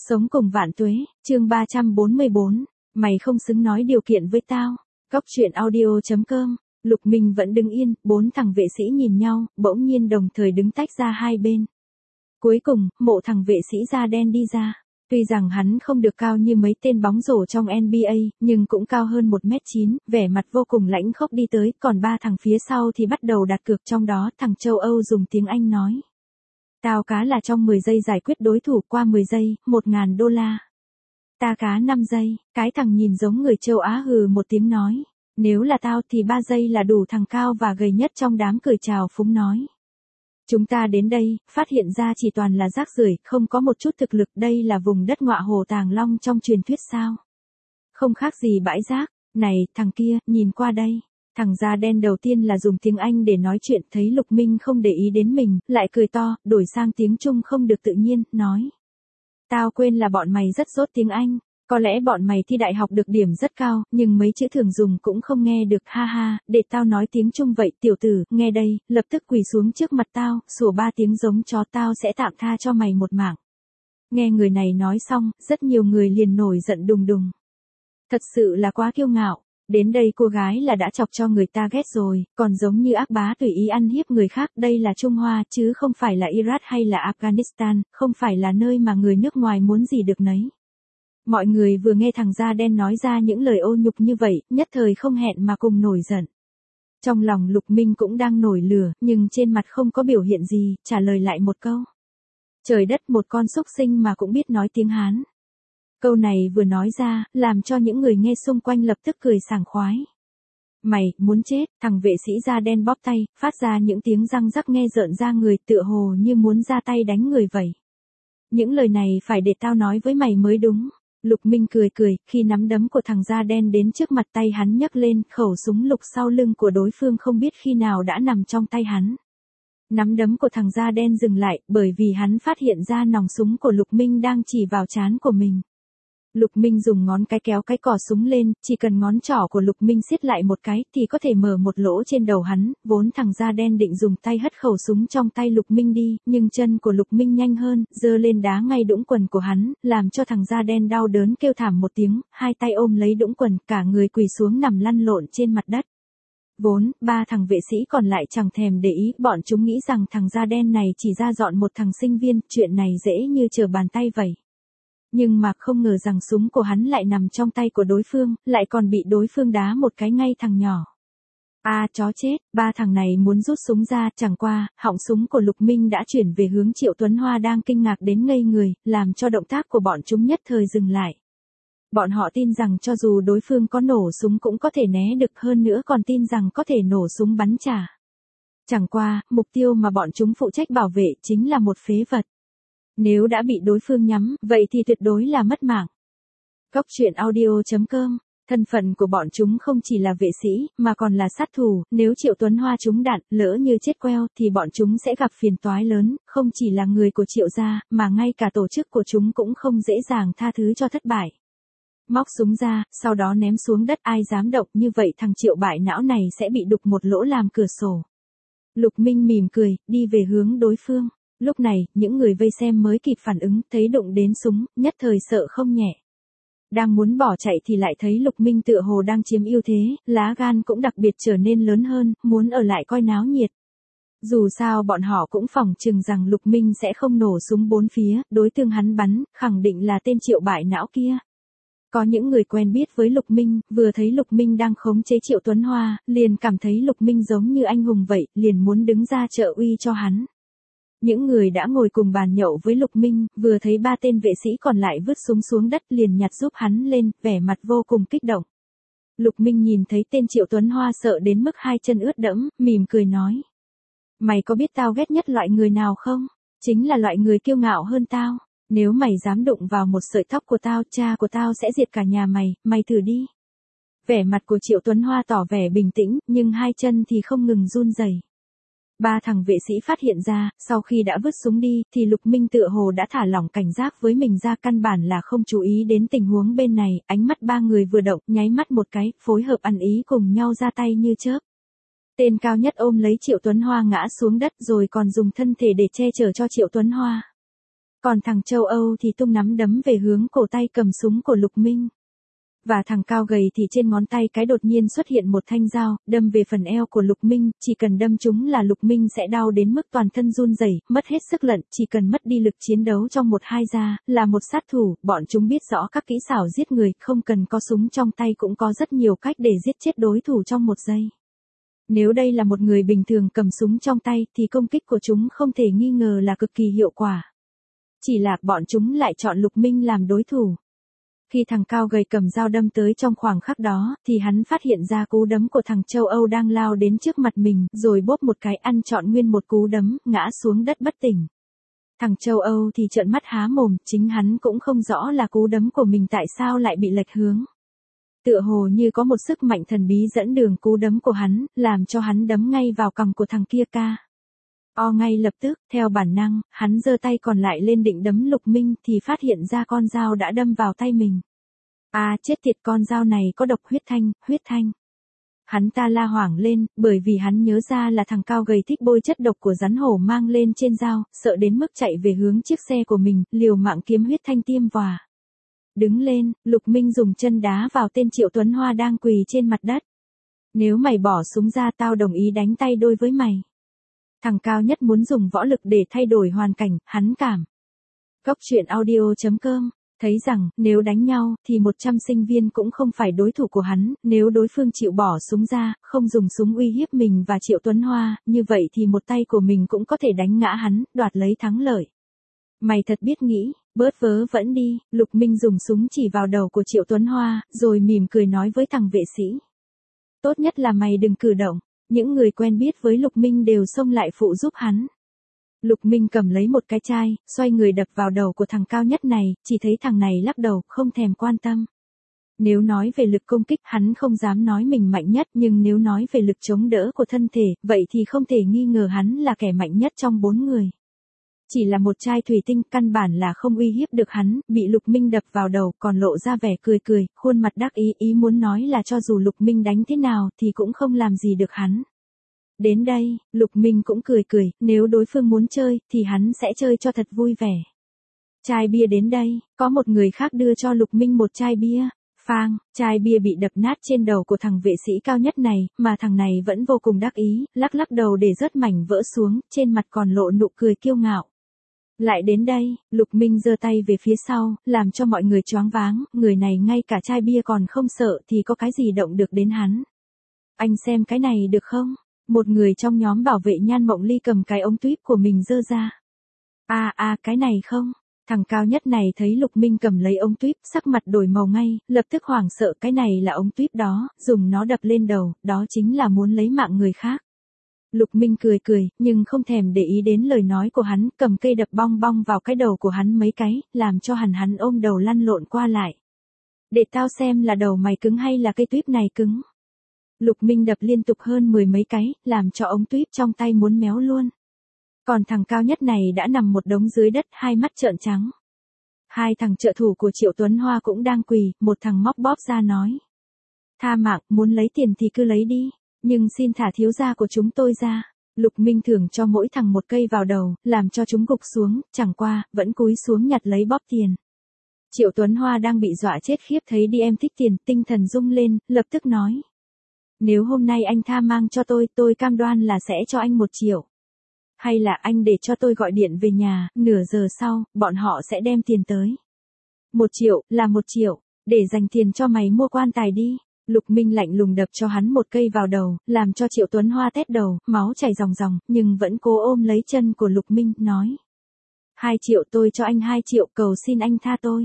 Sống cùng vạn tuế, chương 344, mày không xứng nói điều kiện với tao. Cóc truyện audio.com, Lục Minh vẫn đứng yên, bốn thằng vệ sĩ nhìn nhau, bỗng nhiên đồng thời đứng tách ra hai bên. Cuối cùng, mộ thằng vệ sĩ da đen đi ra. Tuy rằng hắn không được cao như mấy tên bóng rổ trong NBA, nhưng cũng cao hơn 1m9, vẻ mặt vô cùng lãnh khốc đi tới, còn ba thằng phía sau thì bắt đầu đặt cược, trong đó thằng châu Âu dùng tiếng Anh nói. Tao cá là trong 10 giây giải quyết đối thủ, qua 10 giây, $1.000. Ta cá 5 giây, cái thằng nhìn giống người châu Á hừ một tiếng nói. Nếu là tao thì 3 giây là đủ, thằng cao và gầy nhất trong đám cười chào phúng nói. Chúng ta đến đây, phát hiện ra chỉ toàn là rác rưởi, không có một chút thực lực, đây là vùng đất ngọa hồ Tàng Long trong truyền thuyết sao? Không khác gì bãi rác. Này, thằng kia, nhìn qua đây. Thằng da đen đầu tiên là dùng tiếng Anh để nói chuyện, thấy Lục Minh không để ý đến mình, lại cười to, đổi sang tiếng Trung không được tự nhiên, nói. Tao quên là bọn mày rất dốt tiếng Anh, có lẽ bọn mày thi đại học được điểm rất cao, nhưng mấy chữ thường dùng cũng không nghe được, ha ha, để tao nói tiếng Trung vậy, tiểu tử, nghe đây, lập tức quỳ xuống trước mặt tao, sủa 3 tiếng giống chó, tao sẽ tạm tha cho mày một mạng. Nghe người này nói xong, rất nhiều người liền nổi giận đùng đùng. Thật sự là quá kiêu ngạo. Đến đây cô gái là đã chọc cho người ta ghét rồi, còn giống như ác bá tùy ý ăn hiếp người khác, đây là Trung Hoa chứ không phải là Iraq hay là Afghanistan, không phải là nơi mà người nước ngoài muốn gì được nấy. Mọi người vừa nghe thằng da đen nói ra những lời ô nhục như vậy, nhất thời không hẹn mà cùng nổi giận. Trong lòng Lục Minh cũng đang nổi lửa, nhưng trên mặt không có biểu hiện gì, trả lời lại một câu. Trời đất, một con súc sinh mà cũng biết nói tiếng Hán. Câu này vừa nói ra, làm cho những người nghe xung quanh lập tức cười sảng khoái. Mày, muốn chết, thằng vệ sĩ da đen bóp tay, phát ra những tiếng răng rắc nghe rợn da người, tựa hồ như muốn ra tay đánh người vậy. Những lời này phải để tao nói với mày mới đúng. Lục Minh cười cười, khi nắm đấm của thằng da đen đến trước mặt, tay hắn nhấc lên, khẩu súng lục sau lưng của đối phương không biết khi nào đã nằm trong tay hắn. Nắm đấm của thằng da đen dừng lại, bởi vì hắn phát hiện ra nòng súng của Lục Minh đang chỉ vào trán của mình. Lục Minh dùng ngón cái kéo cái cò súng lên, chỉ cần ngón trỏ của Lục Minh siết lại một cái thì có thể mở một lỗ trên đầu hắn, vốn thằng da đen định dùng tay hất khẩu súng trong tay Lục Minh đi, nhưng chân của Lục Minh nhanh hơn, giơ lên đá ngay đũng quần của hắn, làm cho thằng da đen đau đớn kêu thảm một tiếng, hai tay ôm lấy đũng quần, cả người quỳ xuống nằm lăn lộn trên mặt đất. Vốn, ba thằng vệ sĩ còn lại chẳng thèm để ý, bọn chúng nghĩ rằng thằng da đen này chỉ ra dọn một thằng sinh viên, chuyện này dễ như trở bàn tay vậy. Nhưng mà không ngờ rằng súng của hắn lại nằm trong tay của đối phương, lại còn bị đối phương đá một cái ngay thằng nhỏ. Chó chết, ba thằng này muốn rút súng ra, chẳng qua, họng súng của Lục Minh đã chuyển về hướng Triệu Tuấn Hoa đang kinh ngạc đến ngây người, làm cho động tác của bọn chúng nhất thời dừng lại. Bọn họ tin rằng cho dù đối phương có nổ súng cũng có thể né được, hơn nữa còn tin rằng có thể nổ súng bắn trả. Chẳng qua, mục tiêu mà bọn chúng phụ trách bảo vệ chính là một phế vật. Nếu đã bị đối phương nhắm, vậy thì tuyệt đối là mất mạng. Cóc truyện audio.com, thân phận của bọn chúng không chỉ là vệ sĩ, mà còn là sát thủ, nếu Triệu Tuấn Hoa trúng đạn, lỡ như chết queo, thì bọn chúng sẽ gặp phiền toái lớn, không chỉ là người của Triệu gia, mà ngay cả tổ chức của chúng cũng không dễ dàng tha thứ cho thất bại. Móc súng ra, sau đó ném xuống đất, ai dám động, như vậy thằng Triệu bại não này sẽ bị đục một lỗ làm cửa sổ. Lục Minh mỉm cười, đi về hướng đối phương. Lúc này, những người vây xem mới kịp phản ứng, thấy đụng đến súng, nhất thời sợ không nhẹ. Đang muốn bỏ chạy thì lại thấy Lục Minh tựa hồ đang chiếm ưu thế, lá gan cũng đặc biệt trở nên lớn hơn, muốn ở lại coi náo nhiệt. Dù sao bọn họ cũng phỏng chừng rằng Lục Minh sẽ không nổ súng bốn phía, đối tượng hắn bắn, khẳng định là tên Triệu bại não kia. Có những người quen biết với Lục Minh, vừa thấy Lục Minh đang khống chế Triệu Tuấn Hoa, liền cảm thấy Lục Minh giống như anh hùng vậy, liền muốn đứng ra trợ uy cho hắn. Những người đã ngồi cùng bàn nhậu với Lục Minh, vừa thấy ba tên vệ sĩ còn lại vứt súng xuống đất liền nhặt giúp hắn lên, vẻ mặt vô cùng kích động. Lục Minh nhìn thấy tên Triệu Tuấn Hoa sợ đến mức hai chân ướt đẫm, mỉm cười nói. Mày có biết tao ghét nhất loại người nào không? Chính là loại người kiêu ngạo hơn tao. Nếu mày dám đụng vào một sợi tóc của tao, cha của tao sẽ diệt cả nhà mày, mày thử đi. Vẻ mặt của Triệu Tuấn Hoa tỏ vẻ bình tĩnh, nhưng hai chân thì không ngừng run rẩy. Ba thằng vệ sĩ phát hiện ra, sau khi đã vứt súng đi, thì Lục Minh tựa hồ đã thả lỏng cảnh giác với mình ra, căn bản là không chú ý đến tình huống bên này, ánh mắt ba người vừa động, nháy mắt một cái, phối hợp ăn ý cùng nhau ra tay như chớp. Tên cao nhất ôm lấy Triệu Tuấn Hoa ngã xuống đất rồi còn dùng thân thể để che chở cho Triệu Tuấn Hoa. Còn thằng châu Âu thì tung nắm đấm về hướng cổ tay cầm súng của Lục Minh. Và thằng cao gầy thì trên ngón tay cái đột nhiên xuất hiện một thanh dao, đâm về phần eo của Lục Minh, chỉ cần đâm trúng là Lục Minh sẽ đau đến mức toàn thân run rẩy, mất hết sức lận, chỉ cần mất đi lực chiến đấu trong 1-2 giây, là một sát thủ, bọn chúng biết rõ các kỹ xảo giết người, không cần có súng trong tay cũng có rất nhiều cách để giết chết đối thủ trong 1 giây. Nếu đây là một người bình thường cầm súng trong tay thì công kích của chúng không thể nghi ngờ là cực kỳ hiệu quả. Chỉ là bọn chúng lại chọn Lục Minh làm đối thủ. Khi thằng cao gầy cầm dao đâm tới trong khoảng khắc đó, thì hắn phát hiện ra cú đấm của thằng châu Âu đang lao đến trước mặt mình, rồi bóp một cái ăn trọn nguyên một cú đấm, ngã xuống đất bất tỉnh. Thằng châu Âu thì trợn mắt há mồm, chính hắn cũng không rõ là cú đấm của mình tại sao lại bị lệch hướng. Tựa hồ như có một sức mạnh thần bí dẫn đường cú đấm của hắn, làm cho hắn đấm ngay vào cằm của thằng kia ca. Ngay lập tức, theo bản năng, hắn giơ tay còn lại lên định đấm Lục Minh thì phát hiện ra con dao đã đâm vào tay mình. Chết tiệt, con dao này có độc, huyết thanh. Hắn ta la hoảng lên, bởi vì hắn nhớ ra là thằng cao gầy thích bôi chất độc của rắn hổ mang lên trên dao, sợ đến mức chạy về hướng chiếc xe của mình, liều mạng kiếm huyết thanh tiêm vào. Đứng lên, Lục Minh dùng chân đá vào tên Triệu Tuấn Hoa đang quỳ trên mặt đất. Nếu mày bỏ súng ra tao đồng ý đánh tay đôi với mày. Thằng cao nhất muốn dùng võ lực để thay đổi hoàn cảnh, hắn cảm. Góc truyện audio.com thấy rằng, nếu đánh nhau, thì 100 sinh viên cũng không phải đối thủ của hắn, nếu đối phương chịu bỏ súng ra, không dùng súng uy hiếp mình và Triệu Tuấn Hoa, như vậy thì một tay của mình cũng có thể đánh ngã hắn, đoạt lấy thắng lợi. Mày thật biết nghĩ, bớt vớ vẩn đi, Lục Minh dùng súng chỉ vào đầu của Triệu Tuấn Hoa, rồi mỉm cười nói với thằng vệ sĩ. Tốt nhất là mày đừng cử động. Những người quen biết với Lục Minh đều xông lại phụ giúp hắn. Lục Minh cầm lấy một cái chai, xoay người đập vào đầu của thằng cao nhất này, chỉ thấy thằng này lắc đầu, không thèm quan tâm. Nếu nói về lực công kích, hắn không dám nói mình mạnh nhất, nhưng nếu nói về lực chống đỡ của thân thể, vậy thì không thể nghi ngờ hắn là kẻ mạnh nhất trong 4 người. Chỉ là một chai thủy tinh, căn bản là không uy hiếp được hắn, bị Lục Minh đập vào đầu, còn lộ ra vẻ cười, khuôn mặt đắc ý muốn nói là cho dù Lục Minh đánh thế nào thì cũng không làm gì được hắn. Đến đây, Lục Minh cũng cười, nếu đối phương muốn chơi, thì hắn sẽ chơi cho thật vui vẻ. Chai bia đến đây, có một người khác đưa cho Lục Minh một chai bia. Phang, chai bia bị đập nát trên đầu của thằng vệ sĩ cao nhất này, mà thằng này vẫn vô cùng đắc ý, lắc đầu để rớt mảnh vỡ xuống, trên mặt còn lộ nụ cười kiêu ngạo. Lại đến đây, Lục Minh giơ tay về phía sau, làm cho mọi người choáng váng, người này ngay cả chai bia còn không sợ thì có cái gì động được đến hắn. Anh xem cái này được không? Một người trong nhóm bảo vệ Nhan Mộng Ly cầm cái ống tuyếp của mình giơ ra. Cái này không? Thằng cao nhất này thấy Lục Minh cầm lấy ống tuyếp, sắc mặt đổi màu ngay, lập tức hoảng sợ, cái này là ống tuyếp đó, dùng nó đập lên đầu, đó chính là muốn lấy mạng người khác. Lục Minh cười, nhưng không thèm để ý đến lời nói của hắn, cầm cây đập bong bong vào cái đầu của hắn mấy cái, làm cho hắn ôm đầu lăn lộn qua lại. Để tao xem là đầu mày cứng hay là cây tuyếp này cứng. Lục Minh đập liên tục hơn 10 mấy cái, làm cho ống tuyếp trong tay muốn méo luôn. Còn thằng cao nhất này đã nằm một đống dưới đất, hai mắt trợn trắng. Hai thằng trợ thủ của Triệu Tuấn Hoa cũng đang quỳ, một thằng móc bóp ra nói. Tha mạng, muốn lấy tiền thì cứ lấy đi, nhưng xin thả thiếu gia của chúng tôi ra. Lục Minh thưởng cho mỗi thằng một cây vào đầu, làm cho chúng gục xuống, chẳng qua, vẫn cúi xuống nhặt lấy bóp tiền. Triệu Tuấn Hoa đang bị dọa chết khiếp thấy đi em thích tiền, tinh thần rung lên, lập tức nói. Nếu hôm nay anh tha mang cho tôi cam đoan là sẽ cho anh 1 triệu. Hay là anh để cho tôi gọi điện về nhà, nửa giờ sau, bọn họ sẽ đem tiền tới. 1 triệu, là 1 triệu, để dành tiền cho mày mua quan tài đi. Lục Minh lạnh lùng đập cho hắn một cây vào đầu, làm cho Triệu Tuấn Hoa tét đầu, máu chảy ròng, nhưng vẫn cố ôm lấy chân của Lục Minh, nói. 2 triệu, tôi cho anh 2 triệu, cầu xin anh tha tôi.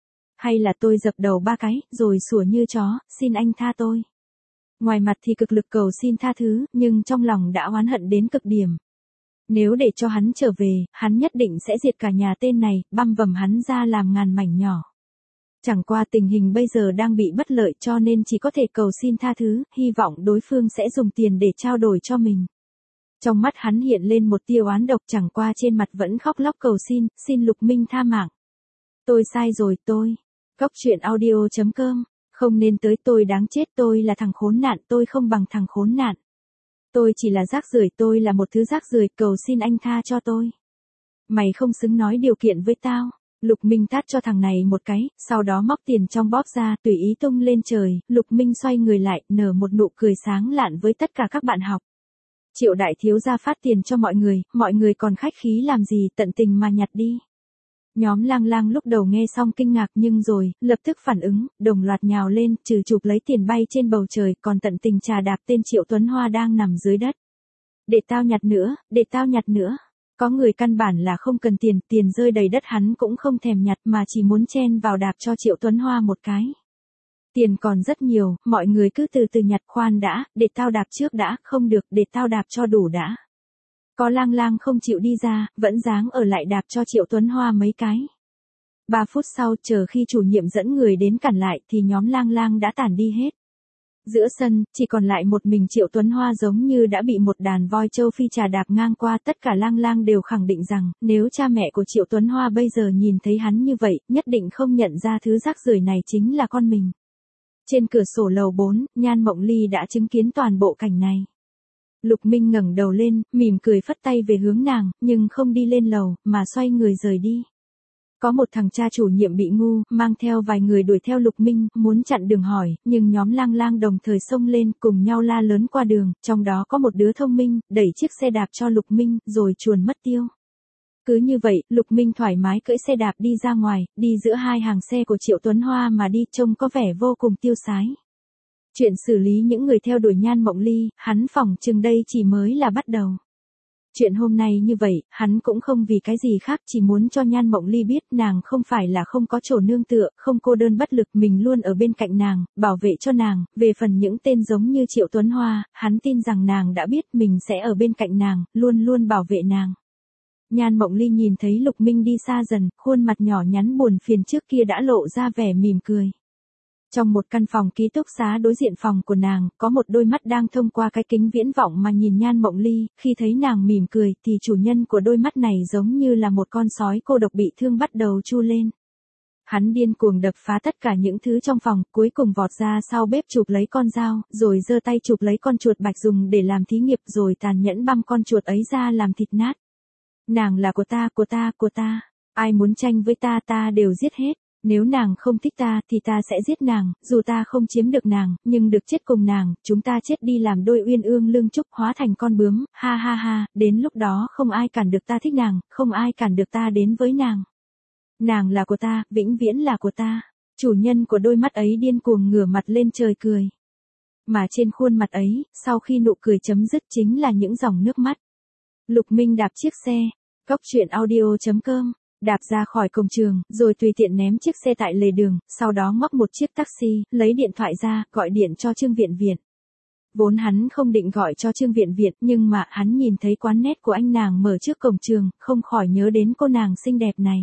Hay là tôi dập đầu 3 cái, rồi sủa như chó, xin anh tha tôi. Ngoài mặt thì cực lực cầu xin tha thứ, nhưng trong lòng đã oán hận đến cực điểm. Nếu để cho hắn trở về, hắn nhất định sẽ diệt cả nhà tên này, băm vằm hắn ra làm ngàn mảnh nhỏ. Chẳng qua tình hình bây giờ đang bị bất lợi cho nên chỉ có thể cầu xin tha thứ, hy vọng đối phương sẽ dùng tiền để trao đổi cho mình. Trong mắt hắn hiện lên một tia oán độc, chẳng qua trên mặt vẫn khóc lóc cầu xin Lục Minh tha mạng. Tôi sai rồi, tôi. Góc truyện audio.com, không nên tới, tôi đáng chết, tôi là thằng khốn nạn, tôi không bằng thằng khốn nạn. Tôi chỉ là rác rưởi, tôi là một thứ rác rưởi, cầu xin anh tha cho tôi. Mày không xứng nói điều kiện với tao. Lục Minh tát cho thằng này một cái, sau đó móc tiền trong bóp ra tùy ý tung lên trời, Lục Minh xoay người lại, nở một nụ cười sáng lạn với tất cả các bạn học. Triệu đại thiếu gia phát tiền cho mọi người còn khách khí làm gì, tận tình mà nhặt đi. Nhóm Lang Lang lúc đầu nghe xong kinh ngạc nhưng rồi, lập tức phản ứng, đồng loạt nhào lên, trừ chụp lấy tiền bay trên bầu trời, còn tận tình trà đạp tên Triệu Tuấn Hoa đang nằm dưới đất. Để tao nhặt nữa, để tao nhặt nữa. Có người căn bản là không cần tiền, tiền rơi đầy đất hắn cũng không thèm nhặt mà chỉ muốn chen vào đạp cho Triệu Tuấn Hoa một cái. Tiền còn rất nhiều, mọi người cứ từ từ nhặt. Khoan đã, để tao đạp trước đã, không được, để tao đạp cho đủ đã. Có Lang Lang không chịu đi ra, vẫn dáng ở lại đạp cho Triệu Tuấn Hoa mấy cái. 3 phút sau, chờ khi chủ nhiệm dẫn người đến cản lại thì nhóm Lang Lang đã tản đi hết. Giữa sân, chỉ còn lại một mình Triệu Tuấn Hoa giống như đã bị một đàn voi châu Phi trà đạp ngang qua. Tất cả Lang Lang đều khẳng định rằng, nếu cha mẹ của Triệu Tuấn Hoa bây giờ nhìn thấy hắn như vậy, nhất định không nhận ra thứ rác rưởi này chính là con mình. Trên cửa sổ lầu 4, Nhan Mộng Ly đã chứng kiến toàn bộ cảnh này. Lục Minh ngẩng đầu lên, mỉm cười phất tay về hướng nàng, nhưng không đi lên lầu, mà xoay người rời đi. Có một thằng cha chủ nhiệm bị ngu, mang theo vài người đuổi theo Lục Minh, muốn chặn đường hỏi, nhưng nhóm Lang Lang đồng thời xông lên, cùng nhau la lớn qua đường, trong đó có một đứa thông minh, đẩy chiếc xe đạp cho Lục Minh, rồi chuồn mất tiêu. Cứ như vậy, Lục Minh thoải mái cưỡi xe đạp đi ra ngoài, đi giữa hai hàng xe của Triệu Tuấn Hoa mà đi, trông có vẻ vô cùng tiêu sái. Chuyện xử lý những người theo đuổi Nhan Mộng Ly, hắn phỏng chừng đây chỉ mới là bắt đầu. Chuyện hôm nay như vậy, hắn cũng không vì cái gì khác, chỉ muốn cho Nhan Mộng Ly biết nàng không phải là không có chỗ nương tựa, không cô đơn bất lực, mình luôn ở bên cạnh nàng, bảo vệ cho nàng. Về phần những tên giống như Triệu Tuấn Hoa, hắn tin rằng nàng đã biết mình sẽ ở bên cạnh nàng, luôn luôn bảo vệ nàng. Nhan Mộng Ly nhìn thấy Lục Minh đi xa dần, khuôn mặt nhỏ nhắn buồn phiền trước kia đã lộ ra vẻ mỉm cười. Trong một căn phòng ký túc xá đối diện phòng của nàng, có một đôi mắt đang thông qua cái kính viễn vọng mà nhìn Nhan Mộng Ly, khi thấy nàng mỉm cười thì chủ nhân của đôi mắt này giống như là một con sói cô độc bị thương bắt đầu chu lên. Hắn điên cuồng đập phá tất cả những thứ trong phòng, cuối cùng vọt ra sau bếp chụp lấy con dao, rồi giơ tay chụp lấy con chuột bạch dùng để làm thí nghiệm, rồi tàn nhẫn băm con chuột ấy ra làm thịt nát. Nàng là của ta, của ta, của ta. Ai muốn tranh với ta, ta đều giết hết. Nếu nàng không thích ta, thì ta sẽ giết nàng, dù ta không chiếm được nàng, nhưng được chết cùng nàng, chúng ta chết đi làm đôi uyên ương lương trúc, hóa thành con bướm, ha ha ha, đến lúc đó không ai cản được ta thích nàng, không ai cản được ta đến với nàng. Nàng là của ta, vĩnh viễn là của ta. Chủ nhân của đôi mắt ấy điên cuồng ngửa mặt lên trời cười. Mà trên khuôn mặt ấy, sau khi nụ cười chấm dứt chính là những dòng nước mắt. Lục Minh đạp chiếc xe, coctruyện.audio.com, đạp ra khỏi cổng trường, rồi tùy tiện ném chiếc xe tại lề đường, sau đó ngóc một chiếc taxi, lấy điện thoại ra, gọi điện cho Trương Viện Viện. Vốn hắn không định gọi cho Trương Viện Viện, nhưng mà hắn nhìn thấy quán net của anh nàng mở trước cổng trường, không khỏi nhớ đến cô nàng xinh đẹp này.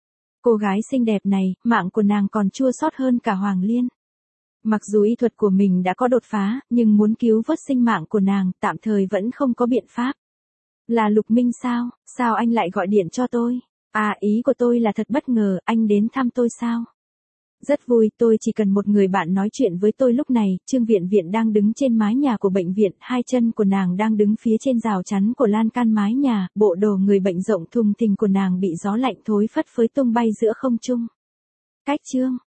Cô gái xinh đẹp này, mạng của nàng còn chua xót hơn cả Hoàng Liên. Mặc dù y thuật của mình đã có đột phá, nhưng muốn cứu vớt sinh mạng của nàng, tạm thời vẫn không có biện pháp. Là Lục Minh sao? Sao anh lại gọi điện cho tôi? À, ý của tôi là thật bất ngờ, anh đến thăm tôi sao? Rất vui, tôi chỉ cần một người bạn nói chuyện với tôi lúc này. Trương Viện Viện đang đứng trên mái nhà của bệnh viện, hai chân của nàng đang đứng phía trên rào chắn của lan can mái nhà, bộ đồ người bệnh rộng thùng thình của nàng bị gió lạnh thối phất phới tung bay giữa không trung. Cách Trương